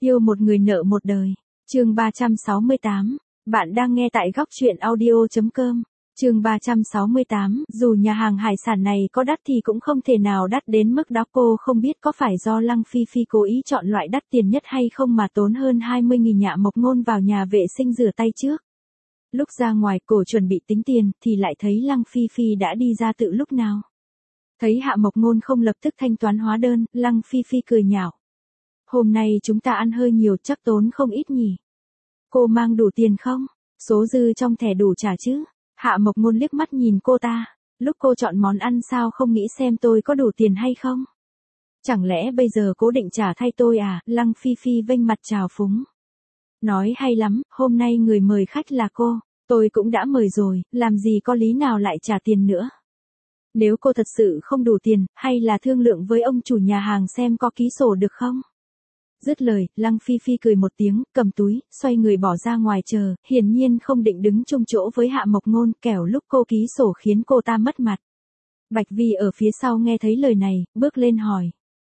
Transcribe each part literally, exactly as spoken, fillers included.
Yêu một người nợ một đời. Chương ba trăm sáu mươi tám. Bạn đang nghe tại góc truyện audio chấm com. Chương ba trăm sáu mươi tám, dù nhà hàng hải sản này có đắt thì cũng không thể nào đắt đến mức đó. Cô không biết có phải do Lăng Phi Phi cố ý chọn loại đắt tiền nhất hay không mà tốn hơn hai mươi nghìn Hạ Mộc Ngôn vào nhà vệ sinh rửa tay trước. Lúc ra ngoài cổ chuẩn bị tính tiền thì lại thấy Lăng Phi Phi đã đi ra từ lúc nào. Thấy Hạ Mộc Ngôn không lập tức thanh toán hóa đơn, Lăng Phi Phi cười nhạo. Hôm nay chúng ta ăn hơi nhiều chắc tốn không ít nhỉ. Cô mang đủ tiền không? Số dư trong thẻ đủ trả chứ? Hạ Mộc Ngôn liếc mắt nhìn cô ta. Lúc cô chọn món ăn sao không nghĩ xem tôi có đủ tiền hay không? Chẳng lẽ bây giờ cố định trả thay tôi à? Lăng Phi Phi vênh mặt trào phúng. Nói hay lắm, hôm nay người mời khách là cô. Tôi cũng đã mời rồi, làm gì có lý nào lại trả tiền nữa. Nếu cô thật sự không đủ tiền, hay là thương lượng với ông chủ nhà hàng xem có ký sổ được không? Dứt lời, Lăng Phi Phi cười một tiếng, cầm túi, xoay người bỏ ra ngoài chờ, hiển nhiên không định đứng chung chỗ với Hạ Mộc Ngôn, kẻo lúc cô ký sổ khiến cô ta mất mặt. Bạch Vi ở phía sau nghe thấy lời này, bước lên hỏi.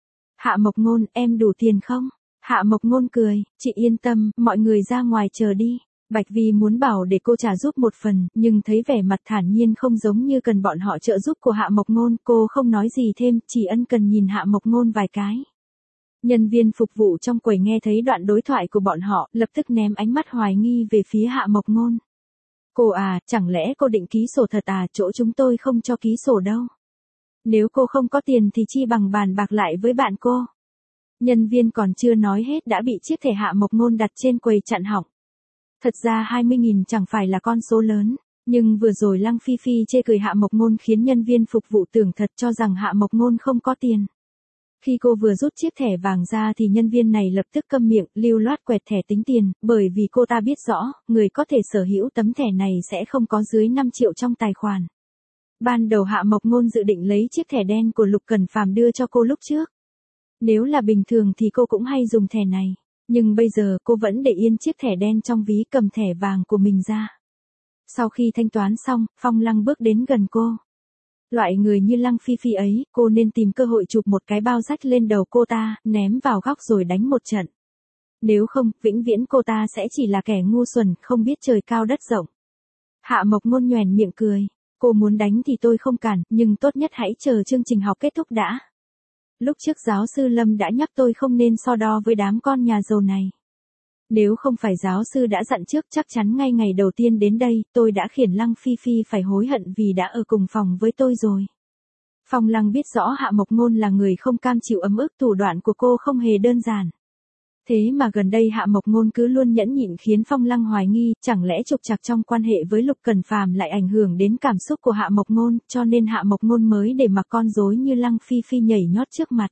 Hạ Mộc Ngôn, em đủ tiền không? Hạ Mộc Ngôn cười, chị yên tâm, mọi người ra ngoài chờ đi. Bạch Vi muốn bảo để cô trả giúp một phần, nhưng thấy vẻ mặt thản nhiên không giống như cần bọn họ trợ giúp của Hạ Mộc Ngôn, cô không nói gì thêm, chỉ ân cần nhìn Hạ Mộc Ngôn vài cái. Nhân viên phục vụ trong quầy nghe thấy đoạn đối thoại của bọn họ, lập tức ném ánh mắt hoài nghi về phía Hạ Mộc Ngôn. Cô à, chẳng lẽ cô định ký sổ thật à, chỗ chúng tôi không cho ký sổ đâu. Nếu cô không có tiền thì chi bằng bàn bạc lại với bạn cô. Nhân viên còn chưa nói hết đã bị chiếc thẻ Hạ Mộc Ngôn đặt trên quầy chặn họng. Thật ra hai mươi nghìn chẳng phải là con số lớn, nhưng vừa rồi Lăng Phi Phi chê cười Hạ Mộc Ngôn khiến nhân viên phục vụ tưởng thật cho rằng Hạ Mộc Ngôn không có tiền. Khi cô vừa rút chiếc thẻ vàng ra thì nhân viên này lập tức câm miệng, lưu loát quẹt thẻ tính tiền, bởi vì cô ta biết rõ, người có thể sở hữu tấm thẻ này sẽ không có dưới năm triệu trong tài khoản. Ban đầu Hạ Mộc Ngôn dự định lấy chiếc thẻ đen của Lục Cẩn Phàm đưa cho cô lúc trước. Nếu là bình thường thì cô cũng hay dùng thẻ này, nhưng bây giờ cô vẫn để yên chiếc thẻ đen trong ví, cầm thẻ vàng của mình ra. Sau khi thanh toán xong, Phong Lăng bước đến gần cô. Loại người như Lăng Phi Phi ấy, cô nên tìm cơ hội chụp một cái bao rách lên đầu cô ta, ném vào góc rồi đánh một trận. Nếu không, vĩnh viễn cô ta sẽ chỉ là kẻ ngu xuẩn, không biết trời cao đất rộng. Hạ Mộc Ngôn nhoẻn miệng cười. Cô muốn đánh thì tôi không cản, nhưng tốt nhất hãy chờ chương trình học kết thúc đã. Lúc trước giáo sư Lâm đã nhắc tôi không nên so đo với đám con nhà giàu này. Nếu không phải giáo sư đã dặn trước chắc chắn ngay ngày đầu tiên đến đây, tôi đã khiển Lăng Phi Phi phải hối hận vì đã ở cùng phòng với tôi rồi. Phong Lăng biết rõ Hạ Mộc Ngôn là người không cam chịu ấm ức, thủ đoạn của cô không hề đơn giản. Thế mà gần đây Hạ Mộc Ngôn cứ luôn nhẫn nhịn khiến Phong Lăng hoài nghi, chẳng lẽ trục trặc trong quan hệ với Lục Cẩn Phàm lại ảnh hưởng đến cảm xúc của Hạ Mộc Ngôn, cho nên Hạ Mộc Ngôn mới để mặc con rối như Lăng Phi Phi nhảy nhót trước mặt.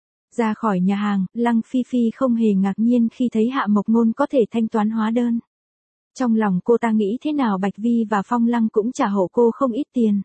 Ra khỏi nhà hàng, Lăng Phi Phi không hề ngạc nhiên khi thấy Hạ Mộc Ngôn có thể thanh toán hóa đơn. Trong lòng cô ta nghĩ thế nào Bạch Vi và Phong Lăng cũng trả hộ cô không ít tiền.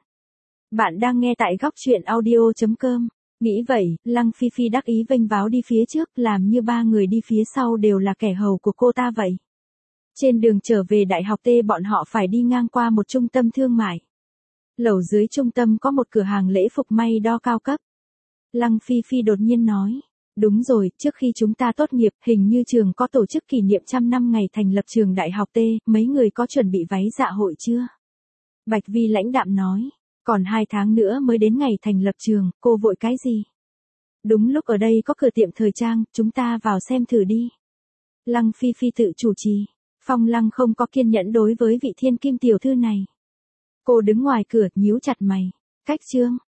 Bạn đang nghe tại góc truyện audio chấm com. Nghĩ vậy, Lăng Phi Phi đắc ý vênh váo đi phía trước, làm như ba người đi phía sau đều là kẻ hầu của cô ta vậy. Trên đường trở về đại học T bọn họ phải đi ngang qua một trung tâm thương mại. Lầu dưới trung tâm có một cửa hàng lễ phục may đo cao cấp. Lăng Phi Phi đột nhiên nói, đúng rồi, trước khi chúng ta tốt nghiệp, hình như trường có tổ chức kỷ niệm trăm năm ngày thành lập trường đại học T, mấy người có chuẩn bị váy dạ hội chưa? Bạch Vi lãnh đạm nói, còn hai tháng nữa mới đến ngày thành lập trường, cô vội cái gì? Đúng lúc ở đây có cửa tiệm thời trang, chúng ta vào xem thử đi. Lăng Phi Phi tự chủ trì, Phong Lăng không có kiên nhẫn đối với vị thiên kim tiểu thư này. Cô đứng ngoài cửa, nhíu chặt mày, cách trương.